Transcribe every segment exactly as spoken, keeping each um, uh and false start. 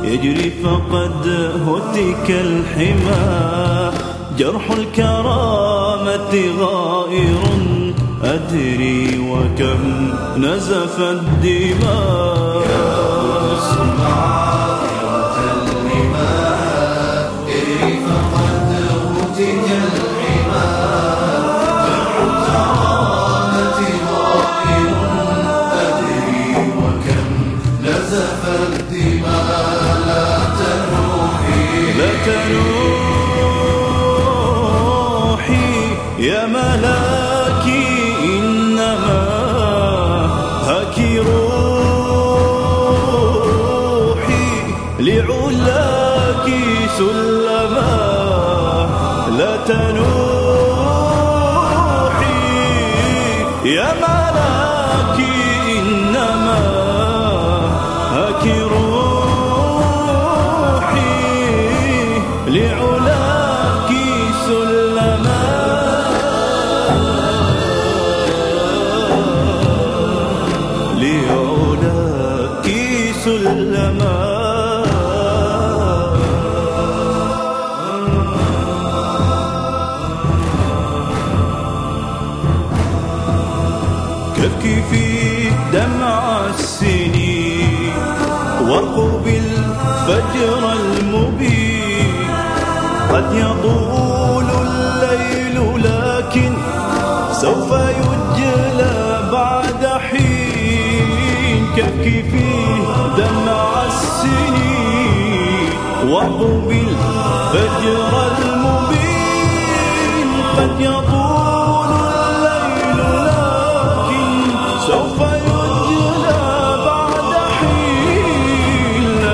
يجري فقد هتك الحمى، جرح الكرامة غائر أدري وكم نزف الدماء. يا قدس معاذرة اللماء، اجري فقد هتك الحمى، جرح الكرامة غائر أدري وكم نزف الدماء. لا تنوحي لا تنوحي يا ملاكي، إنما هك روحي لعلاك سلما. لا تنوحي يا ملاكي، إنما هك روحي لعلاك سلما. لعلاك سلما. تبكي في دمع السنين وارقب الفجر المبين. قد يطول الليل لكن سوف يجلى بعد حين. تبكي في دمع السنين وارقب الفجر المبين. قد يطول الليل لكن سوف يجلى بعد حين. لا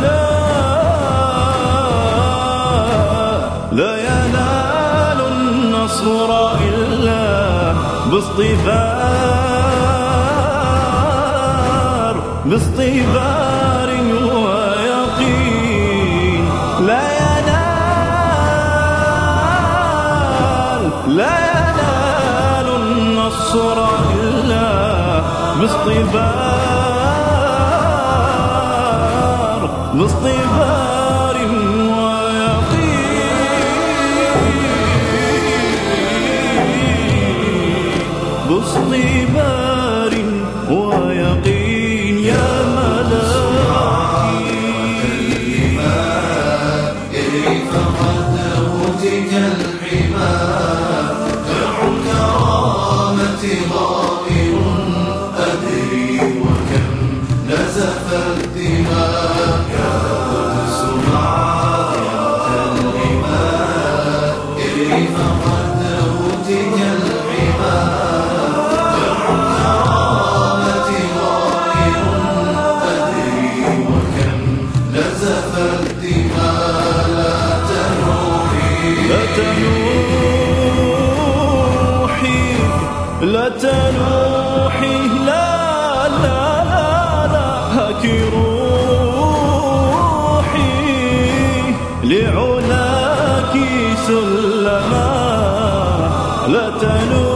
ينال لا ينال النصر إلا باصطبار باصطبار ويقين. لا ينال لا ينال النصر إلا باصطبار باصطبار ويقين. باصطبار ويقين يا ملاكي. اجري فقد هتك الحمى، جرح الكرامة غائر أدري وكم نزف الدماء. يا قدس معاذرة اللماء، اجري فقد هتك الحمى، جرح الكرامة غائر أدري وكم نزف الدماء. لا تنوحي لا تنوحي لا تنوحي لا لا لا لا هك روحي لعلاك سلما. لا تنوحي